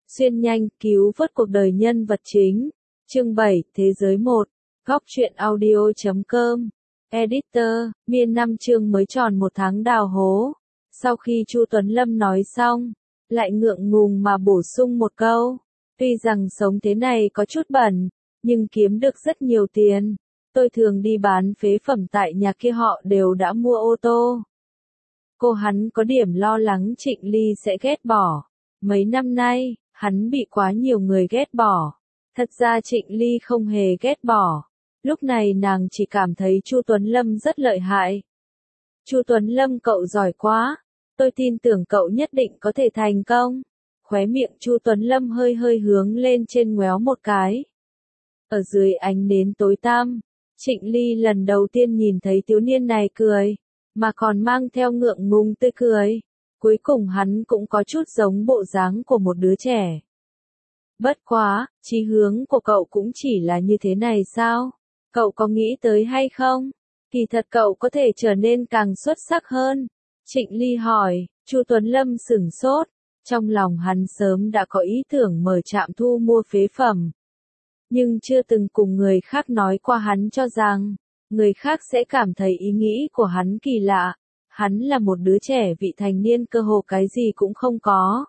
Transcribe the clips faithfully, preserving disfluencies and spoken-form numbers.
Xuyên nhanh, cứu vớt cuộc đời nhân vật chính. Chương bảy, Thế giới một. Góc truyện audio chấm com. Editor, miên năm chương mới tròn một tháng đào hố. Sau khi Chu Tuấn Lâm nói xong, lại ngượng ngùng mà bổ sung một câu. Tuy rằng sống thế này có chút bẩn, nhưng kiếm được rất nhiều tiền. Tôi thường đi bán phế phẩm tại nhà kia, họ đều đã mua ô tô. Cô hắn có điểm lo lắng Trịnh Ly sẽ ghét bỏ. Mấy năm nay, hắn bị quá nhiều người ghét bỏ. Thật ra Trịnh Ly không hề ghét bỏ. Lúc này nàng chỉ cảm thấy Chu Tuấn Lâm rất lợi hại. Chu Tuấn Lâm, cậu giỏi quá. Tôi tin tưởng cậu nhất định có thể thành công. Khóe miệng Chu Tuấn Lâm hơi hơi hướng lên trên ngoéo một cái. Ở dưới ánh nến tối tăm, Trịnh Ly lần đầu tiên nhìn thấy thiếu niên này cười, mà còn mang theo ngượng ngùng tươi cười. Cuối cùng hắn cũng có chút giống bộ dáng của một đứa trẻ. Bất quá, chí hướng của cậu cũng chỉ là như thế này sao? Cậu có nghĩ tới hay không? Kỳ thật cậu có thể trở nên càng xuất sắc hơn. Trịnh Ly hỏi. Chu Tuấn Lâm sửng sốt. Trong lòng hắn sớm đã có ý tưởng mở trạm thu mua phế phẩm. Nhưng chưa từng cùng người khác nói qua, hắn cho rằng người khác sẽ cảm thấy ý nghĩ của hắn kỳ lạ. Hắn là một đứa trẻ vị thành niên, cơ hồ cái gì cũng không có.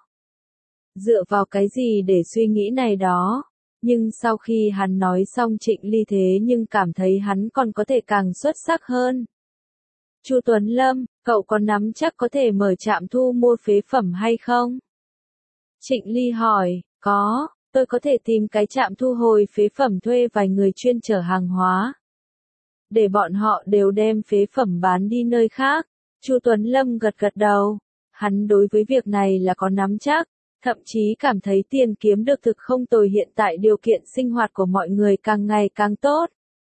Dựa vào cái gì để suy nghĩ này đó? Nhưng sau khi hắn nói xong, Trịnh Ly thế nhưng cảm thấy hắn còn có thể càng xuất sắc hơn. Chu Tuấn Lâm, cậu có nắm chắc có thể mở trạm thu mua phế phẩm hay không? Trịnh Ly hỏi. Có, tôi có thể tìm cái trạm thu hồi phế phẩm, thuê vài người chuyên chở hàng hóa. Để bọn họ đều đem phế phẩm bán đi nơi khác. Chu Tuấn Lâm gật gật đầu. Hắn đối với việc này là có nắm chắc, thậm chí cảm thấy tiền kiếm được thực không tồi, hiện tại điều kiện sinh hoạt của mọi người càng ngày càng tốt.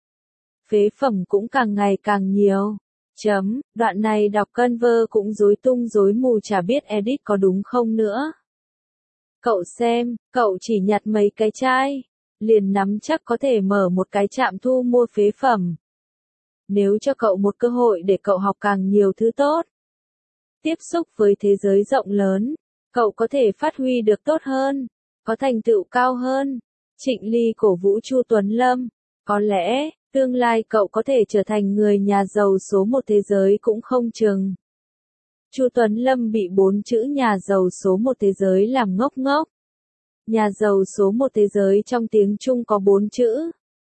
Phế phẩm cũng càng ngày càng nhiều. Chấm, đoạn này đọc cân vơ cũng rối tung rối mù, chả biết edit có đúng không nữa. Cậu xem, cậu chỉ nhặt mấy cái chai, liền nắm chắc có thể mở một cái trạm thu mua phế phẩm. Nếu cho cậu một cơ hội để cậu học càng nhiều thứ tốt, tiếp xúc với thế giới rộng lớn, cậu có thể phát huy được tốt hơn, có thành tựu cao hơn. Trịnh Ly cổ vũ Chu Tuấn Lâm. Có lẽ, tương lai cậu có thể trở thành người nhà giàu số một thế giới cũng không chừng. Chu Tuấn Lâm bị bốn chữ nhà giàu số một thế giới làm ngốc ngốc. Nhà giàu số một thế giới trong tiếng Trung có bốn chữ.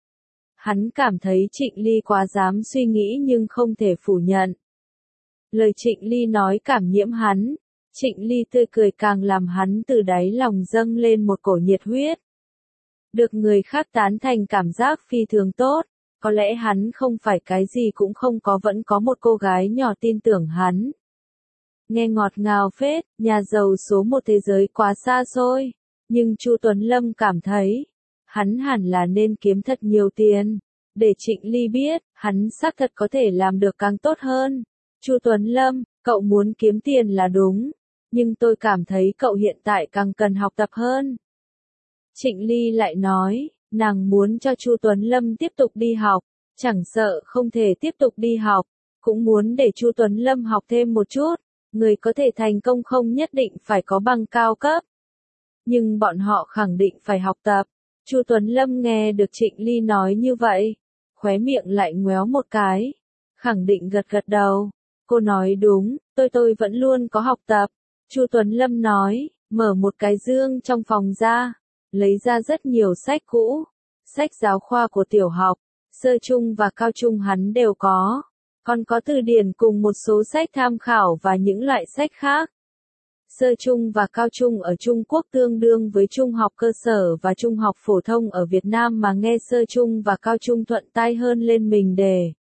Hắn cảm thấy Trịnh Ly quá dám suy nghĩ nhưng không thể phủ nhận. Lời Trịnh Ly nói cảm nhiễm hắn. Trịnh Ly tươi cười càng làm hắn từ đáy lòng dâng lên một cổ nhiệt huyết. Được người khác tán thành cảm giác phi thường tốt. Có lẽ hắn không phải cái gì cũng không có, vẫn có một cô gái nhỏ tin tưởng hắn. Nghe ngọt ngào phết, nhà giàu số một thế giới quá xa xôi. Nhưng Chu Tuấn Lâm cảm thấy, hắn hẳn là nên kiếm thật nhiều tiền. Để Trịnh Ly biết, hắn xác thật có thể làm được càng tốt hơn. Chu Tuấn Lâm, cậu muốn kiếm tiền là đúng. Nhưng tôi cảm thấy cậu hiện tại càng cần học tập hơn. Trịnh Ly lại nói, nàng muốn cho Chu Tuấn Lâm tiếp tục đi học. Chẳng sợ không thể tiếp tục đi học, cũng muốn để Chu Tuấn Lâm học thêm một chút. Người có thể thành công không nhất định phải có bằng cao cấp. Nhưng bọn họ khẳng định phải học tập. Chu Tuấn Lâm nghe được Trịnh Ly nói như vậy, khóe miệng lại ngoéo một cái. Khẳng định gật gật đầu. Cô nói đúng, tôi tôi vẫn luôn có học tập. Chu Tuấn Lâm nói, mở một cái dương trong phòng ra, lấy ra rất nhiều sách cũ. Sách giáo khoa của tiểu học, sơ trung và cao trung hắn đều có. Còn có từ điển cùng một số sách tham khảo và những loại sách khác. Sơ trung và cao trung ở Trung Quốc tương đương với trung học cơ sở và trung học phổ thông ở Việt Nam, mà nghe sơ trung và cao trung thuận tai hơn lên mình đề.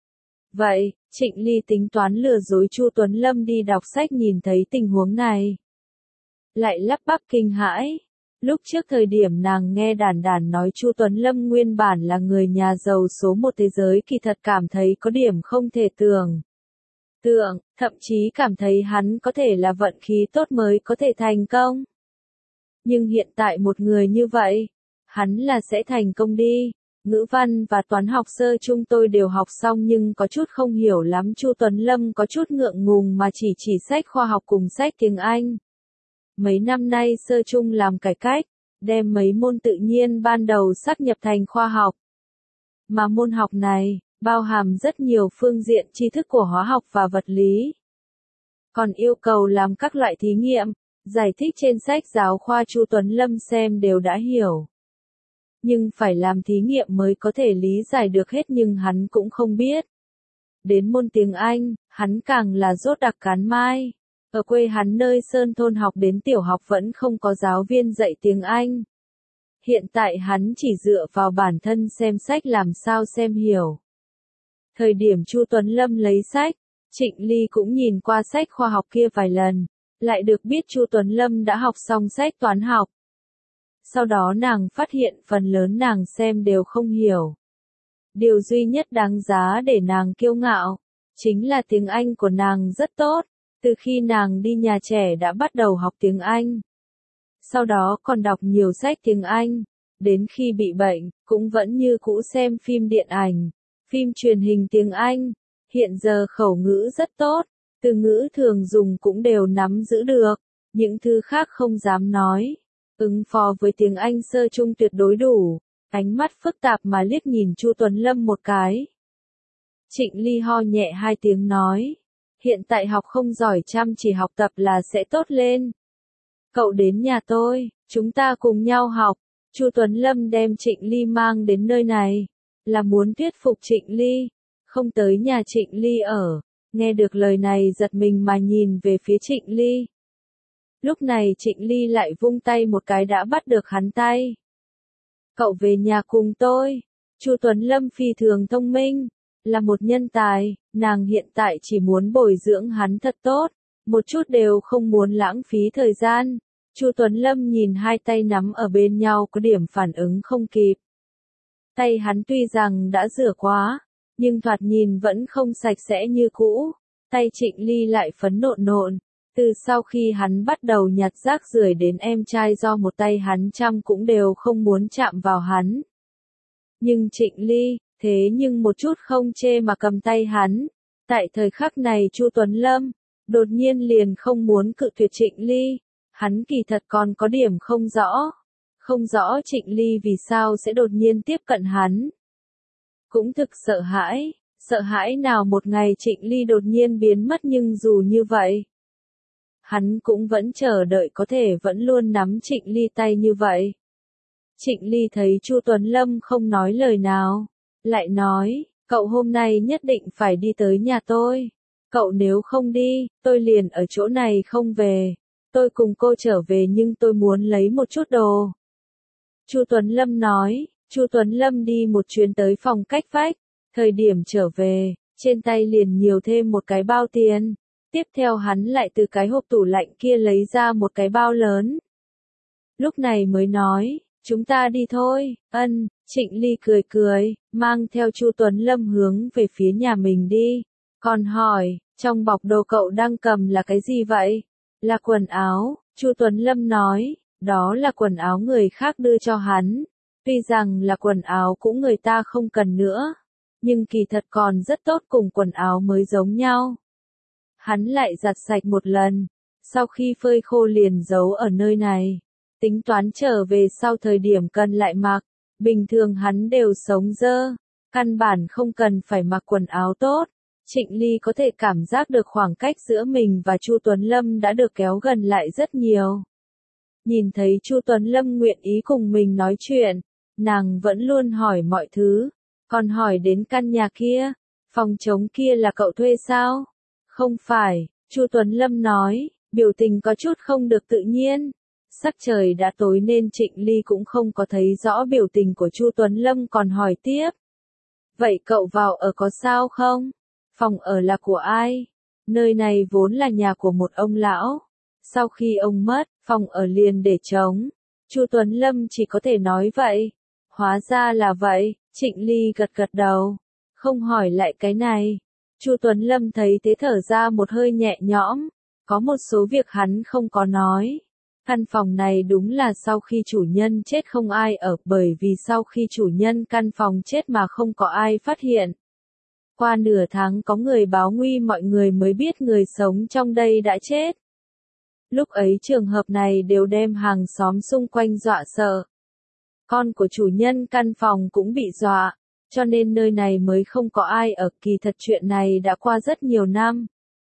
Vậy, Trịnh Ly tính toán lừa dối Chu Tuấn Lâm đi đọc sách, nhìn thấy tình huống này. Lại lắp bắp kinh hãi. Lúc trước thời điểm nàng nghe Đản Đản nói Chu Tuấn Lâm nguyên bản là người nhà giàu số một thế giới, kỳ thật cảm thấy có điểm không thể tưởng. Tượng, thậm chí cảm thấy hắn có thể là vận khí tốt mới có thể thành công. Nhưng hiện tại một người như vậy, hắn là sẽ thành công đi. Ngữ văn và toán học sơ trung tôi đều học xong nhưng có chút không hiểu lắm. Chu Tuấn Lâm có chút ngượng ngùng mà chỉ chỉ sách khoa học cùng sách tiếng Anh. Mấy năm nay sơ trung làm cải cách, đem mấy môn tự nhiên ban đầu sáp nhập thành khoa học. Mà môn học này, bao hàm rất nhiều phương diện tri thức của hóa học và vật lý. Còn yêu cầu làm các loại thí nghiệm, giải thích trên sách giáo khoa Chu Tuấn Lâm xem đều đã hiểu. Nhưng phải làm thí nghiệm mới có thể lý giải được hết nhưng hắn cũng không biết. Đến môn tiếng Anh, hắn càng là rốt đặc cán mai. Ở quê hắn nơi sơn thôn học đến tiểu học vẫn không có giáo viên dạy tiếng Anh. Hiện tại hắn chỉ dựa vào bản thân xem sách làm sao xem hiểu. Thời điểm Chu Tuấn Lâm lấy sách, Trịnh Ly cũng nhìn qua sách khoa học kia vài lần, lại được biết Chu Tuấn Lâm đã học xong sách toán học. Sau đó nàng phát hiện phần lớn nàng xem đều không hiểu. Điều duy nhất đáng giá để nàng kiêu ngạo, chính là tiếng Anh của nàng rất tốt, từ khi nàng đi nhà trẻ đã bắt đầu học tiếng Anh. Sau đó còn đọc nhiều sách tiếng Anh, đến khi bị bệnh, cũng vẫn như cũ xem phim điện ảnh, phim truyền hình tiếng Anh, hiện giờ khẩu ngữ rất tốt, từ ngữ thường dùng cũng đều nắm giữ được, những thứ khác không dám nói. Ứng phó với tiếng Anh sơ trung tuyệt đối đủ, ánh mắt phức tạp mà liếc nhìn Chu Tuấn Lâm một cái. Trịnh Ly ho nhẹ hai tiếng nói, hiện tại học không giỏi chăm chỉ học tập là sẽ tốt lên. Cậu đến nhà tôi, chúng ta cùng nhau học. Chu Tuấn Lâm đem Trịnh Ly mang đến nơi này, là muốn thuyết phục Trịnh Ly, không tới nhà Trịnh Ly ở. Nghe được lời này giật mình mà nhìn về phía Trịnh Ly. Lúc này Trịnh Ly lại vung tay một cái đã bắt được hắn tay. Cậu về nhà cùng tôi. Chu Tuấn Lâm phi thường thông minh, là một nhân tài, nàng hiện tại chỉ muốn bồi dưỡng hắn thật tốt, một chút đều không muốn lãng phí thời gian. Chu Tuấn Lâm nhìn hai tay nắm ở bên nhau có điểm phản ứng không kịp. Tay hắn tuy rằng đã rửa quá, nhưng thoạt nhìn vẫn không sạch sẽ như cũ. Tay Trịnh Ly lại phấn nộn nộn. Từ sau khi hắn bắt đầu nhặt rác rưởi đến em trai do một tay hắn chăm cũng đều không muốn chạm vào hắn. Nhưng Trịnh Ly, thế nhưng một chút không chê mà cầm tay hắn. Tại thời khắc này Chu Tuấn Lâm, đột nhiên liền không muốn cự tuyệt Trịnh Ly. Hắn kỳ thật còn có điểm không rõ. Không rõ Trịnh Ly vì sao sẽ đột nhiên tiếp cận hắn. Cũng thực sợ hãi, sợ hãi nào một ngày Trịnh Ly đột nhiên biến mất nhưng dù như vậy. Hắn cũng vẫn chờ đợi có thể vẫn luôn nắm Trịnh Ly tay như vậy. Trịnh Ly thấy Chu Tuấn Lâm không nói lời nào, lại nói, cậu hôm nay nhất định phải đi tới nhà tôi. Cậu nếu không đi, tôi liền ở chỗ này không về. Tôi cùng cô trở về nhưng tôi muốn lấy một chút đồ. Chu Tuấn Lâm nói, Chu Tuấn Lâm đi một chuyến tới phòng cách vách, thời điểm trở về, trên tay liền nhiều thêm một cái bao tiền. Tiếp theo hắn lại từ cái hộp tủ lạnh kia lấy ra một cái bao lớn. Lúc này mới nói, chúng ta đi thôi, ân, Trịnh Ly cười cười, mang theo Chu Tuấn Lâm hướng về phía nhà mình đi. Còn hỏi, trong bọc đồ cậu đang cầm là cái gì vậy? Là quần áo, Chu Tuấn Lâm nói, đó là quần áo người khác đưa cho hắn. Tuy rằng là quần áo cũng người ta không cần nữa, nhưng kỳ thật còn rất tốt cùng quần áo mới giống nhau. Hắn lại giặt sạch một lần, sau khi phơi khô liền giấu ở nơi này. Tính toán trở về sau thời điểm cần lại mặc, bình thường hắn đều sống dơ, căn bản không cần phải mặc quần áo tốt. Trịnh Ly có thể cảm giác được khoảng cách giữa mình và Chu Tuấn Lâm đã được kéo gần lại rất nhiều. Nhìn thấy Chu Tuấn Lâm nguyện ý cùng mình nói chuyện, nàng vẫn luôn hỏi mọi thứ, còn hỏi đến căn nhà kia, phòng trống kia là cậu thuê sao? Không phải, Chu Tuấn Lâm nói, biểu tình có chút không được tự nhiên. Sắc trời đã tối nên Trịnh Ly cũng không có thấy rõ biểu tình của Chu Tuấn Lâm còn hỏi tiếp. Vậy cậu vào ở có sao không? Phòng ở là của ai? Nơi này vốn là nhà của một ông lão. Sau khi ông mất, phòng ở liền để trống. Chu Tuấn Lâm chỉ có thể nói vậy. Hóa ra là vậy, Trịnh Ly gật gật đầu. Không hỏi lại cái này. Chu Tuấn Lâm thấy thế thở ra một hơi nhẹ nhõm. Có một số việc hắn không có nói. Căn phòng này đúng là sau khi chủ nhân chết không ai ở, bởi vì sau khi chủ nhân căn phòng chết mà không có ai phát hiện. Qua nửa tháng có người báo nguy mọi người mới biết người sống trong đây đã chết. Lúc ấy trường hợp này đều đem hàng xóm xung quanh dọa sợ. Con của chủ nhân căn phòng cũng bị dọa, cho nên nơi này mới không có ai ở. Kỳ thật chuyện này đã qua rất nhiều năm.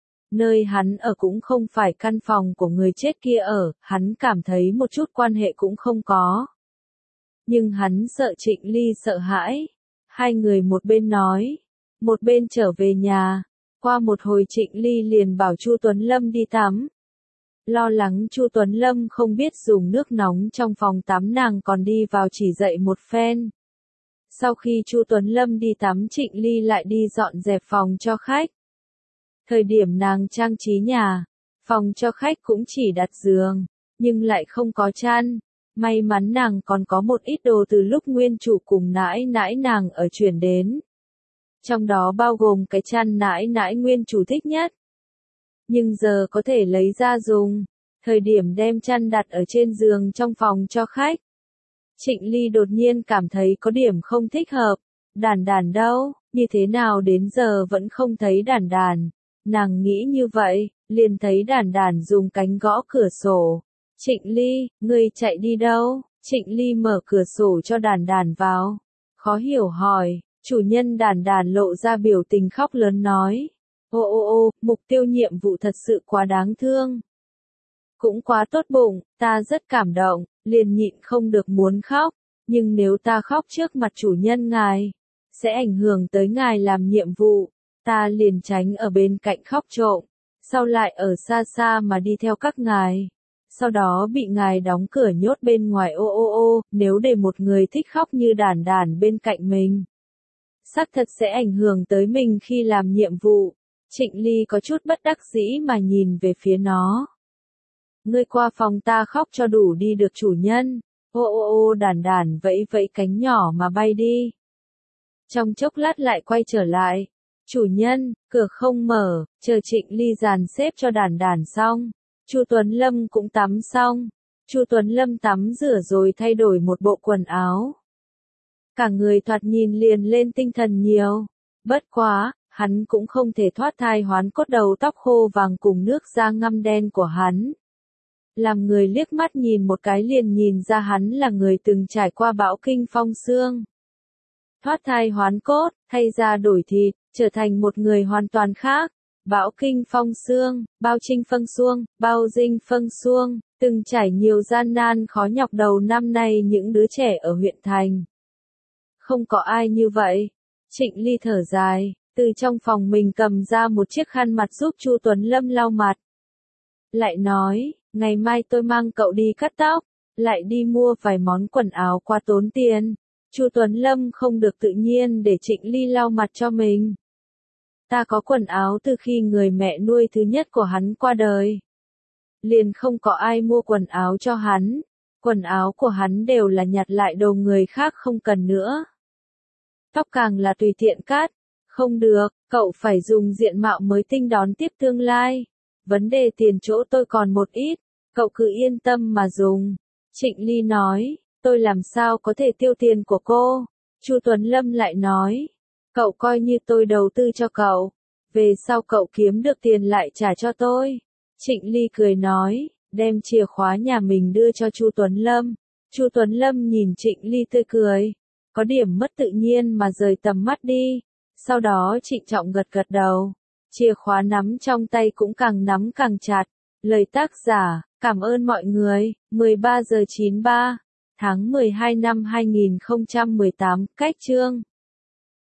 Nơi hắn ở cũng không phải căn phòng của người chết kia ở, hắn cảm thấy một chút quan hệ cũng không có. Nhưng hắn sợ Trịnh Ly sợ hãi. Hai người một bên nói, một bên trở về nhà. Qua một hồi Trịnh Ly liền bảo Chu Tuấn Lâm đi tắm. Lo lắng Chu Tuấn Lâm không biết dùng nước nóng trong phòng tắm, nàng còn đi vào chỉ dạy một phen. Sau khi Chu Tuấn Lâm đi tắm, Trịnh Ly lại đi dọn dẹp phòng cho khách. Thời điểm nàng trang trí nhà, phòng cho khách cũng chỉ đặt giường, nhưng lại không có chăn. May mắn nàng còn có một ít đồ từ lúc nguyên chủ cùng nãi nãi nàng ở chuyển đến. Trong đó bao gồm cái chăn nãi nãi nguyên chủ thích nhất. Nhưng giờ có thể lấy ra dùng. Thời điểm đem chăn đặt ở trên giường trong phòng cho khách, Trịnh Ly đột nhiên cảm thấy có điểm không thích hợp. Đàn đàn đâu, như thế nào đến giờ vẫn không thấy đàn đàn. Nàng nghĩ như vậy, liền thấy đàn đàn dùng cánh gõ cửa sổ. Trịnh Ly, ngươi chạy đi đâu? Trịnh Ly mở cửa sổ cho đàn đàn vào. Khó hiểu hỏi, chủ nhân. Đàn đàn lộ ra biểu tình khóc lớn nói. Ô ô ô, mục tiêu nhiệm vụ thật sự quá đáng thương. Cũng quá tốt bụng, ta rất cảm động, liền nhịn không được muốn khóc. Nhưng nếu ta khóc trước mặt chủ nhân ngài, sẽ ảnh hưởng tới ngài làm nhiệm vụ. Ta liền tránh ở bên cạnh khóc trộm, sau lại ở xa xa mà đi theo các ngài. Sau đó bị ngài đóng cửa nhốt bên ngoài. Ô ô ô, nếu để một người thích khóc như đàn đàn bên cạnh mình, xác thật sẽ ảnh hưởng tới mình khi làm nhiệm vụ. Trịnh Ly có chút bất đắc dĩ mà nhìn về phía nó. Ngươi qua phòng ta khóc cho đủ đi được chủ nhân. Ô ô ô, đàn đàn vẫy vẫy cánh nhỏ mà bay đi. Trong chốc lát lại quay trở lại. Chủ nhân, cửa không mở, chờ Trịnh Ly dàn xếp cho đàn đàn xong. Chu Tuấn Lâm cũng tắm xong. Chu Tuấn Lâm tắm rửa rồi thay đổi một bộ quần áo. Cả người thoạt nhìn liền lên tinh thần nhiều. Bất quá, hắn cũng không thể thoát thai hoán cốt, đầu tóc khô vàng cùng nước da ngăm đen của hắn. Làm người liếc mắt nhìn một cái liền nhìn ra hắn là người từng trải qua bão kinh phong sương. Thoát thai hoán cốt, thay da đổi thịt, trở thành một người hoàn toàn khác. Bão kinh phong sương, bao trinh phân xuông, bao dinh phân xuông, từng trải nhiều gian nan khó nhọc đầu năm nay những đứa trẻ ở huyện thành. Không có ai như vậy. Trịnh Ly thở dài, từ trong phòng mình cầm ra một chiếc khăn mặt giúp Chu Tuấn Lâm lau mặt. Lại nói, ngày mai tôi mang cậu đi cắt tóc, lại đi mua vài món quần áo quá tốn tiền. Chu Tuấn Lâm không được tự nhiên để Trịnh Ly lau mặt cho mình. Ta có quần áo từ khi người mẹ nuôi thứ nhất của hắn qua đời. Liền không có ai mua quần áo cho hắn. Quần áo của hắn đều là nhặt lại đồ người khác không cần nữa. Tóc càng là tùy tiện cắt. Không được, cậu phải dùng diện mạo mới tinh đón tiếp tương lai. Vấn đề tiền chỗ tôi còn một ít, cậu cứ yên tâm mà dùng. Trịnh Ly nói, tôi làm sao có thể tiêu tiền của cô? Chu Tuấn Lâm lại nói, cậu coi như tôi đầu tư cho cậu, về sau cậu kiếm được tiền lại trả cho tôi. Trịnh Ly cười nói, đem chìa khóa nhà mình đưa cho Chu Tuấn Lâm. Chu Tuấn Lâm nhìn Trịnh Ly tươi cười, có điểm mất tự nhiên mà rời tầm mắt đi. Sau đó trịnh trọng gật gật đầu, chìa khóa nắm trong tay cũng càng nắm càng chặt. Lời tác giả, cảm ơn mọi người, mười ba giờ chín mươi ba, tháng mười hai năm hai nghìn không trăm mười tám, cách chương.